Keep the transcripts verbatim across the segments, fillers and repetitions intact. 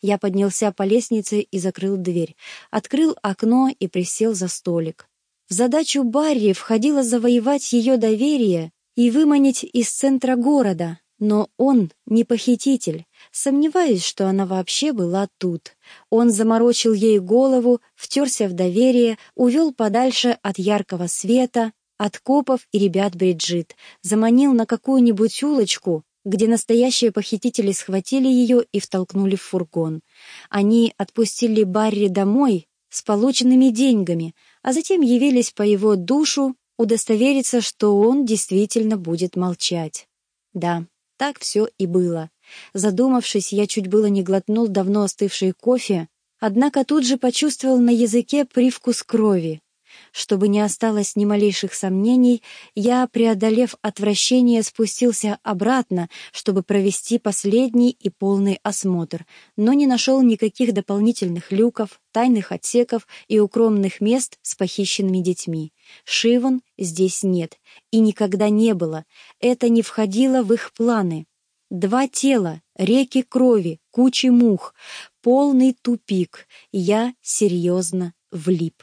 Я поднялся по лестнице и закрыл дверь, открыл окно и присел за столик. В задачу Барри входило завоевать ее доверие и выманить из центра города, но он не похититель. Сомневаюсь, что она вообще была тут. Он заморочил ей голову, втерся в доверие, увел подальше от яркого света, от копов и ребят Бриджит, заманил на какую-нибудь улочку, где настоящие похитители схватили ее и втолкнули в фургон. Они отпустили Барри домой с полученными деньгами, а затем явились по его душу удостовериться, что он действительно будет молчать. Да, так все и было. Задумавшись, я чуть было не глотнул давно остывший кофе, однако тут же почувствовал на языке привкус крови. Чтобы не осталось ни малейших сомнений, я, преодолев отвращение, спустился обратно, чтобы провести последний и полный осмотр, но не нашел никаких дополнительных люков, тайных отсеков и укромных мест с похищенными детьми. Шивон здесь нет и никогда не было, это не входило в их планы. Два тела, реки крови, кучи мух, полный тупик. Я серьезно влип.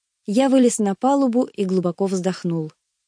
Я вылез на палубу и глубоко вздохнул.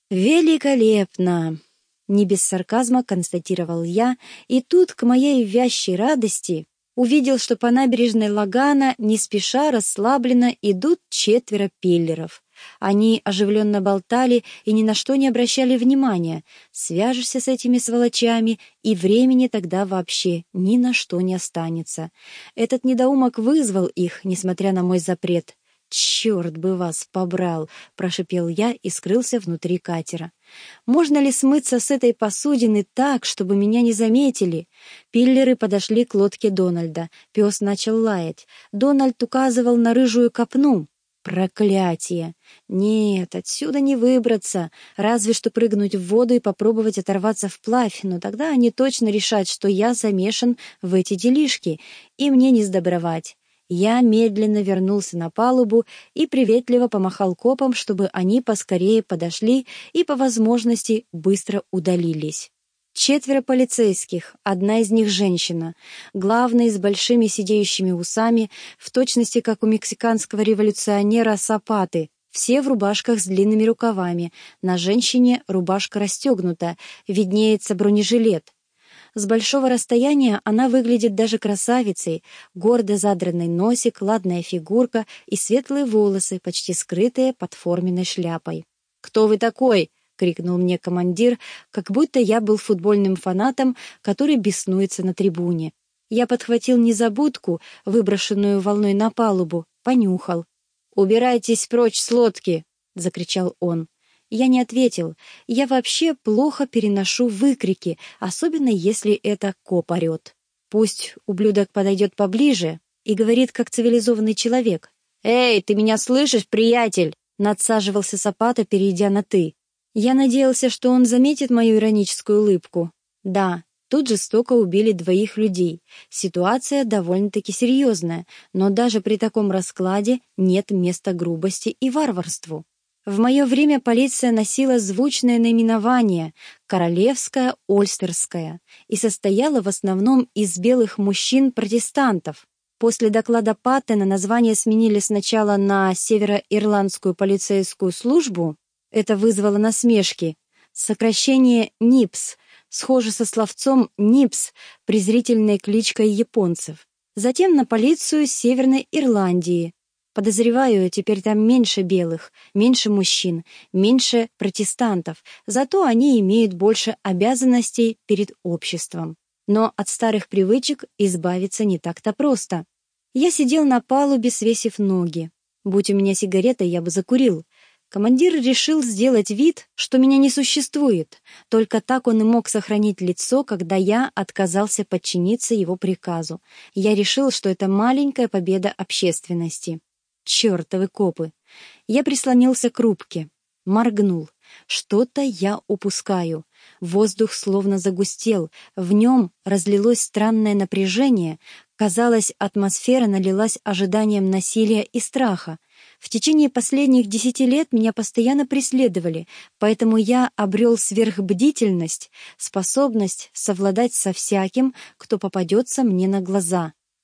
«Великолепно!» — не без сарказма констатировал я, и тут, к моей вящей радости, увидел, что по набережной Лагана не спеша расслабленно идут четверо пиллеров. Они оживленно болтали и ни на что не обращали внимания. Свяжешься с этими сволочами, и времени тогда вообще ни на что не останется. Этот недоумок вызвал их, несмотря на мой запрет. «Черт бы вас побрал!» — прошипел я и скрылся внутри катера. «Можно ли смыться с этой посудины так, чтобы меня не заметили?» Пиллеры подошли к лодке Дональда. Пес начал лаять. Дональд указывал на рыжую копну. «Проклятие! Нет, отсюда не выбраться, разве что прыгнуть в воду и попробовать оторваться вплавь, но тогда они точно решат, что я замешан в эти делишки, и мне не сдобровать». Я медленно вернулся на палубу и приветливо помахал копам, чтобы они поскорее подошли и, по возможности, быстро удалились. Четверо полицейских, одна из них женщина, главный с большими сидеющими усами, в точности как у мексиканского революционера Сапаты, все в рубашках с длинными рукавами, на женщине рубашка расстегнута, виднеется бронежилет. С большого расстояния она выглядит даже красавицей, гордо задранный носик, ладная фигурка и светлые волосы, почти скрытые под форменной шляпой. «Кто вы такой?» — крикнул мне командир, как будто я был футбольным фанатом, который беснуется на трибуне. Я подхватил незабудку, выброшенную волной на палубу, понюхал. «Убирайтесь прочь с лодки!» — закричал он. Я не ответил. Я вообще плохо переношу выкрики, особенно если это коп орет. Пусть ублюдок подойдет поближе и говорит, как цивилизованный человек. «Эй, ты меня слышишь, приятель?» — надсаживался Сапата, перейдя на «ты». Я надеялся, что он заметит мою ироническую улыбку. Да, тут жестоко убили двоих людей. Ситуация довольно-таки серьезная, но даже при таком раскладе нет места грубости и варварству. В мое время полиция носила звучное наименование «Королевская Ольстерская» и состояла в основном из белых мужчин-протестантов. После доклада Паттена название сменили сначала на Североирландскую полицейскую службу, это вызвало насмешки, сокращение НИПС, схоже со словцом «НИПС», презрительной кличкой японцев, затем на полицию Северной Ирландии. Подозреваю, теперь там меньше белых, меньше мужчин, меньше протестантов, зато они имеют больше обязанностей перед обществом. Но от старых привычек избавиться не так-то просто. Я сидел на палубе, свесив ноги. Будь у меня сигарета, я бы закурил. Командир решил сделать вид, что меня не существует. Только так он и мог сохранить лицо, когда я отказался подчиниться его приказу. Я решил, что это маленькая победа общественности. Чёртовы копы! Я прислонился к рубке. Моргнул. Что-то я упускаю. Воздух словно загустел. В нем разлилось странное напряжение. Казалось, атмосфера налилась ожиданием насилия и страха. В течение последних десяти лет меня постоянно преследовали, поэтому я обрел сверхбдительность, способность совладать со всяким, кто попадется мне на глаза.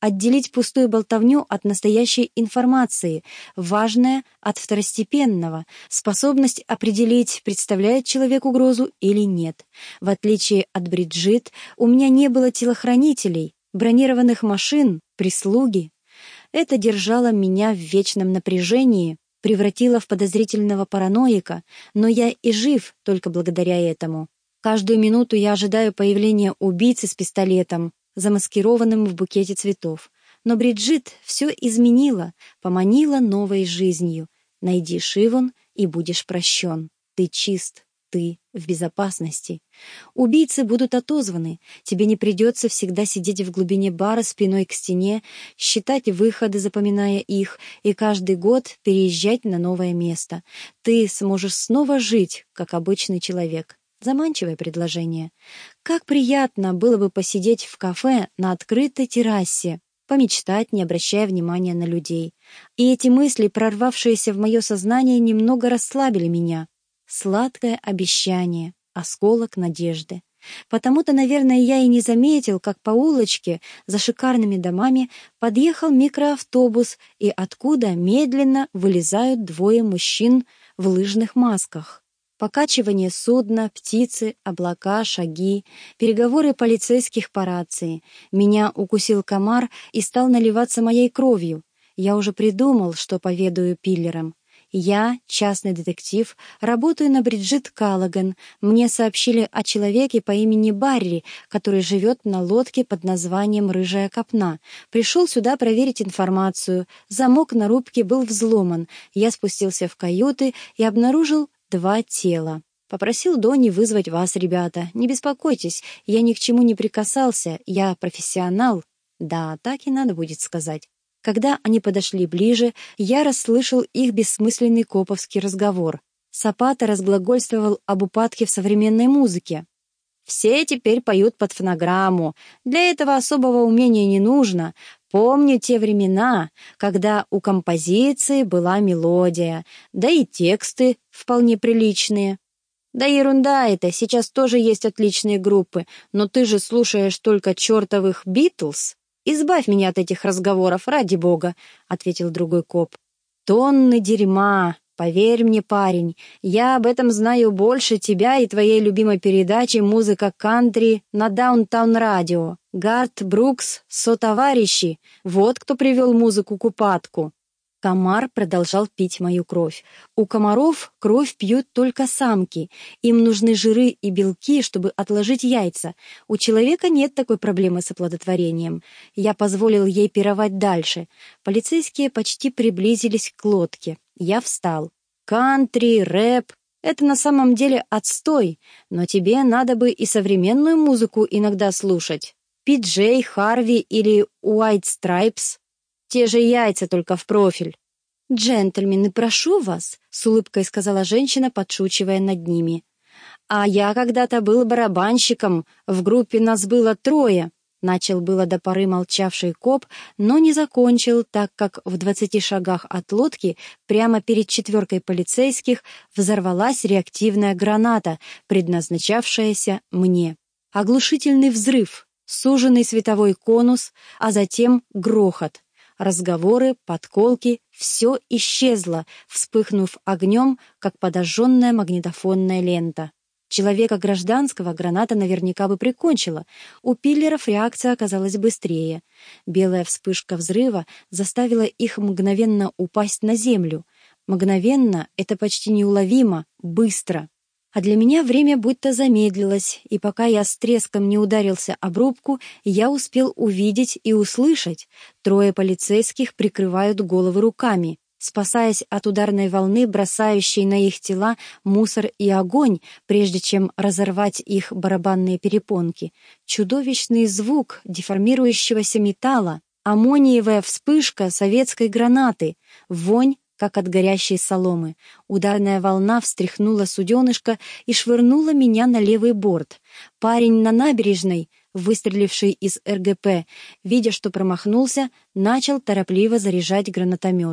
отделить пустую болтовню от настоящей информации, важное от второстепенного, способность определить, представляет человек угрозу или нет. В отличие от Бриджит, у меня не было телохранителей, бронированных машин, прислуги. Это держало меня в вечном напряжении, превратило в подозрительного параноика, но я и жив только благодаря этому. Каждую минуту я ожидаю появления убийцы с пистолетом, замаскированным в букете цветов. Но Бриджит все изменила, поманила новой жизнью. Найди Шивон, и будешь прощен. Ты чист, ты в безопасности. Убийцы будут отозваны. Тебе не придется всегда сидеть в глубине бара спиной к стене, считать выходы, запоминая их, и каждый год переезжать на новое место. Ты сможешь снова жить, как обычный человек. Заманчивое предложение. Как приятно было бы посидеть в кафе на открытой террасе, помечтать, не обращая внимания на людей. И эти мысли, прорвавшиеся в мое сознание, немного расслабили меня. Сладкое обещание, осколок надежды. Потому-то, наверное, я и не заметил, как по улочке за шикарными домами подъехал микроавтобус, и откуда медленно вылезают двое мужчин в лыжных масках. Покачивание судна, птицы, облака, шаги, переговоры полицейских по рации. Меня укусил комар и стал наливаться моей кровью. Я уже придумал, что поведаю Пиллерам. Я, частный детектив, работаю на Бриджит Каллаган. Мне сообщили о человеке по имени Барри, который живет на лодке под названием «Рыжая копна». Пришел сюда проверить информацию. Замок на рубке был взломан. Я спустился в каюты и обнаружил два тела. Попросил Донни вызвать вас, ребята. Не беспокойтесь, я ни к чему не прикасался, я профессионал. Да, так и надо будет сказать. Когда они подошли ближе, я расслышал их бессмысленный коповский разговор. Сапата разглагольствовал об упадке в современной музыке. Все теперь поют под фонограмму. Для этого особого умения не нужно. Помню те времена, когда у композиции была мелодия, да и тексты вполне приличные. Да ерунда это, сейчас тоже есть отличные группы, но ты же слушаешь только чертовых Битлз. Избавь меня от этих разговоров, ради бога, — ответил другой коп. Тонны дерьма. Поверь мне, парень, я об этом знаю больше тебя и твоей любимой передачи «Музыка кантри» на Даунтаун-радио. Гарт Брукс, сотоварищи, вот кто привел музыку к упадку. Комар продолжал пить мою кровь. У комаров кровь пьют только самки. Им нужны жиры и белки, чтобы отложить яйца. У человека нет такой проблемы с оплодотворением. Я позволил ей пировать дальше. Полицейские почти приблизились к лодке. Я встал. Кантри, рэп — это на самом деле отстой, но тебе надо бы и современную музыку иногда слушать. Пи-Джей, Харви или Уайт Страйпс. Те же яйца, только в профиль. «Джентльмены, прошу вас», — с улыбкой сказала женщина, подшучивая над ними. «А я когда-то был барабанщиком, в группе нас было трое», — начал было до поры молчавший коп, но не закончил, так как в двадцати шагах от лодки, прямо перед четверкой полицейских, взорвалась реактивная граната, предназначавшаяся мне. Оглушительный взрыв, суженный световой конус, а затем грохот. Разговоры, подколки — все исчезло, вспыхнув огнем, как подожженная магнитофонная лента. Человека гражданского граната наверняка бы прикончила. У Пиллеров реакция оказалась быстрее. Белая вспышка взрыва заставила их мгновенно упасть на землю. Мгновенно — это почти неуловимо, быстро. А для меня время будто замедлилось, и пока я с треском не ударился об рубку, я успел увидеть и услышать. Трое полицейских прикрывают головы руками, спасаясь от ударной волны, бросающей на их тела мусор и огонь, прежде чем разорвать их барабанные перепонки. Чудовищный звук деформирующегося металла, аммониевая вспышка советской гранаты, вонь, как от горящей соломы. Ударная волна встряхнула суденышко и швырнула меня на левый борт. Парень на набережной, выстреливший из эр гэ пэ, видя, что промахнулся, начал торопливо заряжать гранатомет.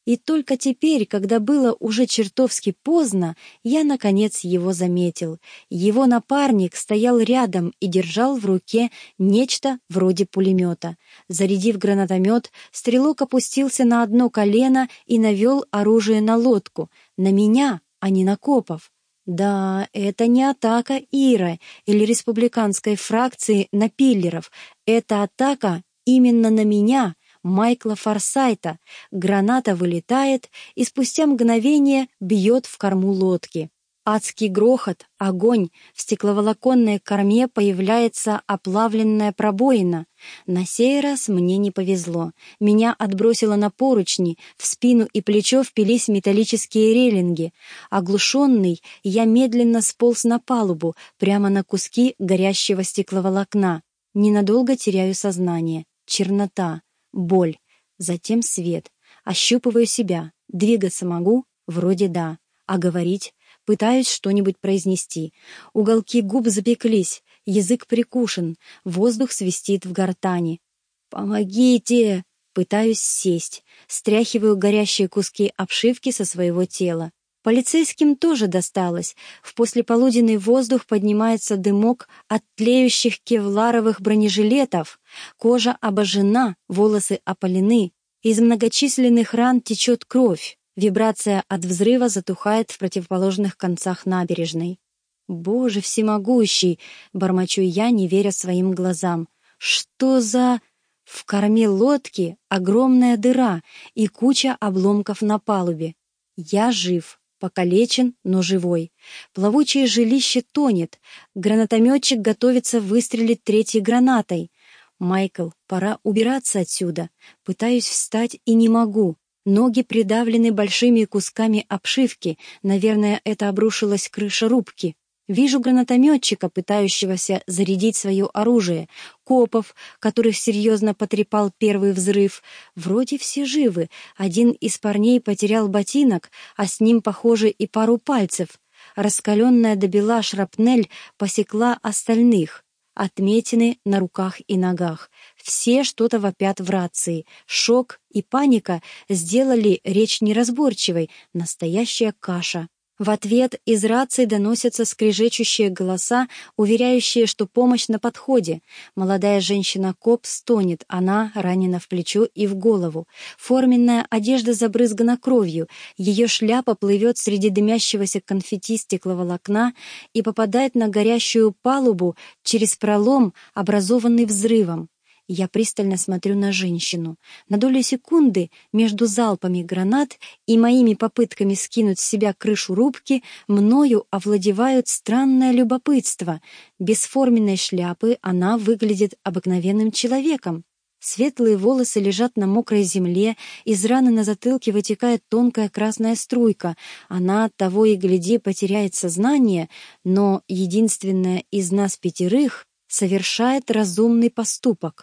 И только теперь, когда было уже чертовски поздно, я, наконец, его заметил. Его напарник стоял рядом и держал в руке нечто вроде пулемета. Зарядив гранатомет, стрелок опустился на одно колено и навел оружие на лодку. На меня, а не на копов. Да, это не атака Ира или республиканской фракции на пиллеров. Это атака именно на меня, Майкла Форсайта. Граната вылетает и спустя мгновение бьет в корму лодки. Адский грохот, огонь, в стекловолоконной корме появляется оплавленная пробоина. На сей раз мне не повезло. Меня отбросило на поручни, в спину и плечо впились металлические рейлинги. Оглушенный, я медленно сполз на палубу, прямо на куски горящего стекловолокна. Ненадолго теряю сознание. Чернота. Боль, затем свет. Ощупываю себя. Двигаться могу? Вроде да. А говорить? Пытаюсь что-нибудь произнести. Уголки губ запеклись, язык прикушен, воздух свистит в гортани. «Помогите!» Пытаюсь сесть. Стряхиваю горящие куски обшивки со своего тела. Полицейским тоже досталось. В послеполуденный воздух поднимается дымок от тлеющих кевларовых бронежилетов. Кожа обожжена, волосы опалены. Из многочисленных ран течет кровь. Вибрация от взрыва затухает в противоположных концах набережной. «Боже всемогущий!» — бормочу я, не веря своим глазам. «Что за...» В корме лодки огромная дыра и куча обломков на палубе. Я жив. Покалечен, но живой. Плавучее жилище тонет. Гранатометчик готовится выстрелить третьей гранатой. «Майкл, пора убираться отсюда». Пытаюсь встать и не могу. Ноги придавлены большими кусками обшивки. Наверное, это обрушилась крыша рубки. Вижу гранатометчика, пытающегося зарядить свое оружие, копов, которых серьезно потрепал первый взрыв. Вроде все живы. Один из парней потерял ботинок, а с ним, похоже, и пару пальцев. Раскаленная до бела шрапнель посекла остальных. Отметины на руках и ногах. Все что-то вопят в рации. Шок и паника сделали речь неразборчивой. Настоящая каша. В ответ из рации доносятся скрежещущие голоса, уверяющие, что помощь на подходе. Молодая женщина-коп стонет, она ранена в плечо и в голову. Форменная одежда забрызгана кровью, ее шляпа плывет среди дымящегося конфетти стекловолокна и попадает на горящую палубу через пролом, образованный взрывом. Я пристально смотрю на женщину. На долю секунды между залпами гранат и моими попытками скинуть с себя крышу рубки мною овладевают странное любопытство. Без форменной шляпы она выглядит обыкновенным человеком. Светлые волосы лежат на мокрой земле, из раны на затылке вытекает тонкая красная струйка. Она, того и гляди, потеряет сознание, но единственная из нас пятерых совершает разумный поступок.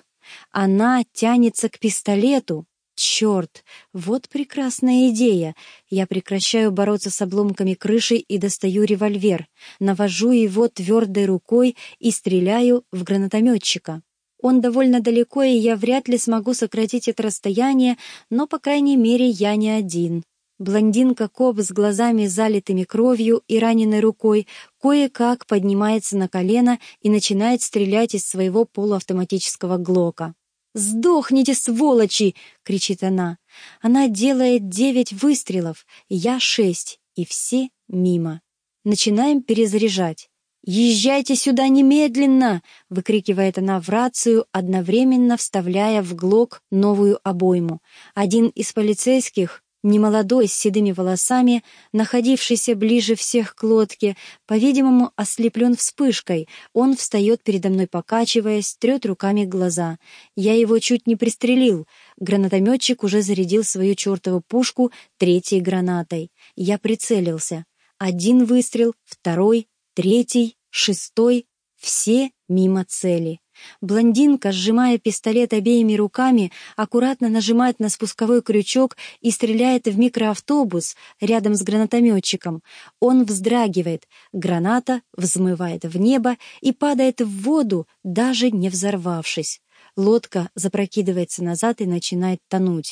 Она тянется к пистолету. Черт, вот прекрасная идея. Я прекращаю бороться с обломками крыши и достаю револьвер. Навожу его твердой рукой и стреляю в гранатометчика. Он довольно далеко, и я вряд ли смогу сократить это расстояние, но, по крайней мере, я не один. Блондинка-коп с глазами залитыми кровью и раненой рукой кое-как поднимается на колено и начинает стрелять из своего полуавтоматического глока. «Сдохните, сволочи!» — кричит она. Она делает девять выстрелов, я шесть, и все мимо. Начинаем перезаряжать. «Езжайте сюда немедленно!» — выкрикивает она в рацию, одновременно вставляя в глок новую обойму. Один из полицейских, немолодой, с седыми волосами, находившийся ближе всех к лодке, по-видимому, ослеплен вспышкой. Он встает передо мной, покачиваясь, трет руками глаза. Я его чуть не пристрелил. Гранатометчик уже зарядил свою чертову пушку третьей гранатой. Я прицелился. Один выстрел, второй, третий, шестой. Все мимо цели. Блондинка, сжимая пистолет обеими руками, аккуратно нажимает на спусковой крючок и стреляет в микроавтобус рядом с гранатометчиком. Он вздрагивает, граната взмывает в небо и падает в воду, даже не взорвавшись. Лодка запрокидывается назад и начинает тонуть.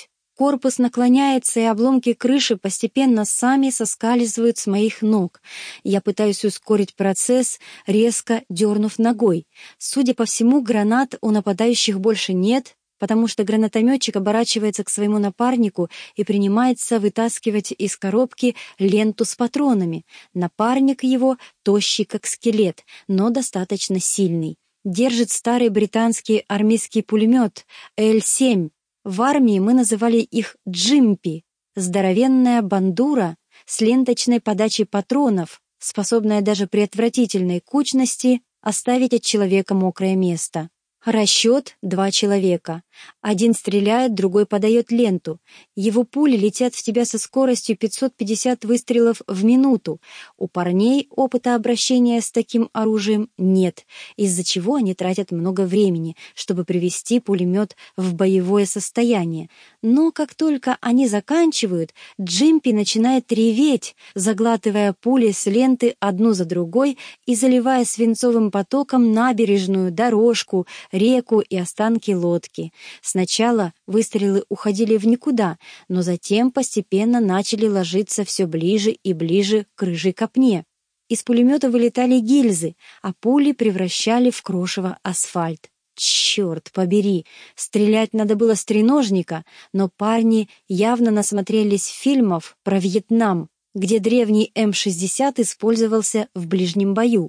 Корпус наклоняется, и обломки крыши постепенно сами соскальзывают с моих ног. Я пытаюсь ускорить процесс, резко дернув ногой. Судя по всему, гранат у нападающих больше нет, потому что гранатометчик оборачивается к своему напарнику и принимается вытаскивать из коробки ленту с патронами. Напарник его тощий, как скелет, но достаточно сильный. Держит старый британский армейский пулемет Эль семь. В армии мы называли их «джимпи» — здоровенная бандура с ленточной подачей патронов, способная даже при отвратительной кучности оставить от человека мокрое место. Расчет — два человека. Один стреляет, другой подает ленту. Его пули летят в тебя со скоростью пятьсот пятьдесят выстрелов в минуту. У парней опыта обращения с таким оружием нет, из-за чего они тратят много времени, чтобы привести пулемет в боевое состояние. Но как только они заканчивают, Джимпи начинает реветь, заглатывая пули с ленты одну за другой и заливая свинцовым потоком набережную, дорожку, реку и останки лодки. Сначала выстрелы уходили в никуда, но затем постепенно начали ложиться все ближе и ближе к рыжей копне. Из пулемета вылетали гильзы, а пули превращали в крошево асфальт. Черт побери! Стрелять надо было с треножника, но парни явно насмотрелись фильмов про Вьетнам, где древний эм шестьдесят использовался в ближнем бою.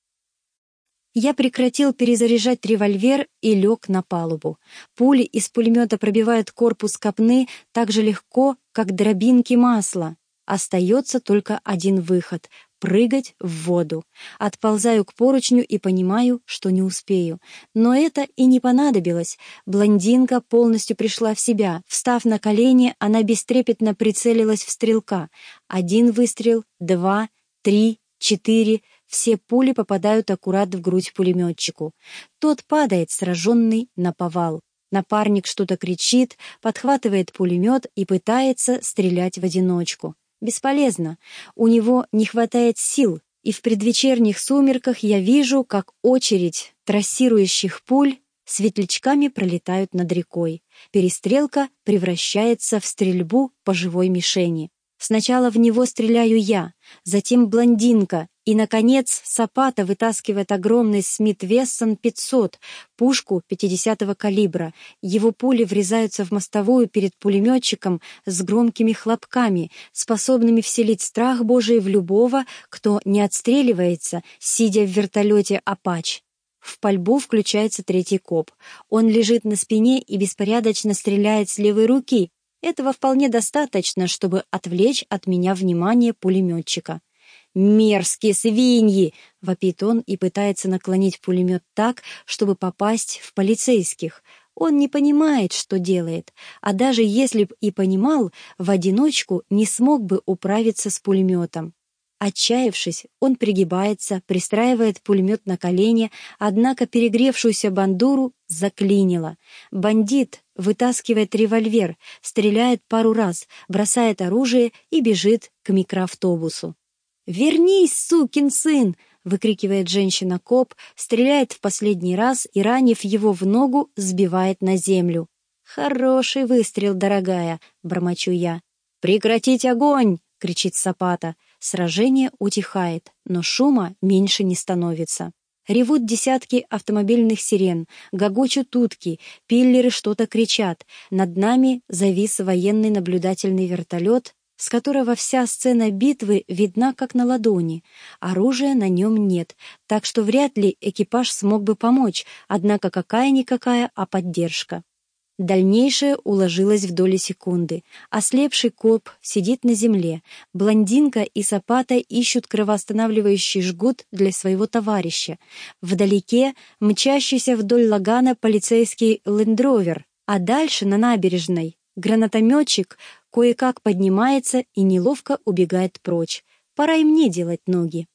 Я прекратил перезаряжать револьвер и лег на палубу. Пули из пулемета пробивают корпус копны так же легко, как дробинки масла. Остается только один выход — прыгать в воду. Отползаю к поручню и понимаю, что не успею. Но это и не понадобилось. Блондинка полностью пришла в себя. Встав на колени, она бестрепетно прицелилась в стрелка. Один выстрел, два, три, четыре. Все пули попадают аккурат в грудь пулеметчику. Тот падает, сраженный наповал. Напарник что-то кричит, подхватывает пулемет и пытается стрелять в одиночку. Бесполезно. У него не хватает сил, и в предвечерних сумерках я вижу, как очередь трассирующих пуль светлячками пролетают над рекой. Перестрелка превращается в стрельбу по живой мишени. Сначала в него стреляю я, затем блондинка, и, наконец, Сапата вытаскивает огромный Смит Вессон пятьсот, пушку пятидесятого калибра. Его пули врезаются в мостовую перед пулеметчиком с громкими хлопками, способными вселить страх Божий в любого, кто не отстреливается, сидя в вертолете «Апач». В пальбу включается третий коп. Он лежит на спине и беспорядочно стреляет с левой руки. Этого вполне достаточно, чтобы отвлечь от меня внимание пулеметчика. «Мерзкие свиньи!» — вопит он и пытается наклонить пулемет так, чтобы попасть в полицейских. Он не понимает, что делает, а даже если б и понимал, в одиночку не смог бы управиться с пулеметом. Отчаявшись, он пригибается, пристраивает пулемет на колени, однако перегревшуюся бандуру заклинило. Бандит вытаскивает револьвер, стреляет пару раз, бросает оружие и бежит к микроавтобусу. «Вернись, сукин сын!» — выкрикивает женщина-коп, стреляет в последний раз и, ранив его в ногу, сбивает на землю. «Хороший выстрел, дорогая!» — бормочу я. «Прекратить огонь!» — кричит Сапата. Сражение утихает, но шума меньше не становится. Ревут десятки автомобильных сирен, гогочут утки, пиллеры что-то кричат. Над нами завис военный наблюдательный вертолет, с которого вся сцена битвы видна как на ладони. Оружия на нем нет, так что вряд ли экипаж смог бы помочь, однако какая-никакая, а поддержка. Дальнейшее уложилось в доли секунды. Ослепший коп сидит на земле. Блондинка и Сапата ищут кровоостанавливающий жгут для своего товарища. Вдалеке мчащийся вдоль лагана полицейский лендровер, а дальше на набережной гранатометчик кое-как поднимается и неловко убегает прочь. Пора и мне делать ноги.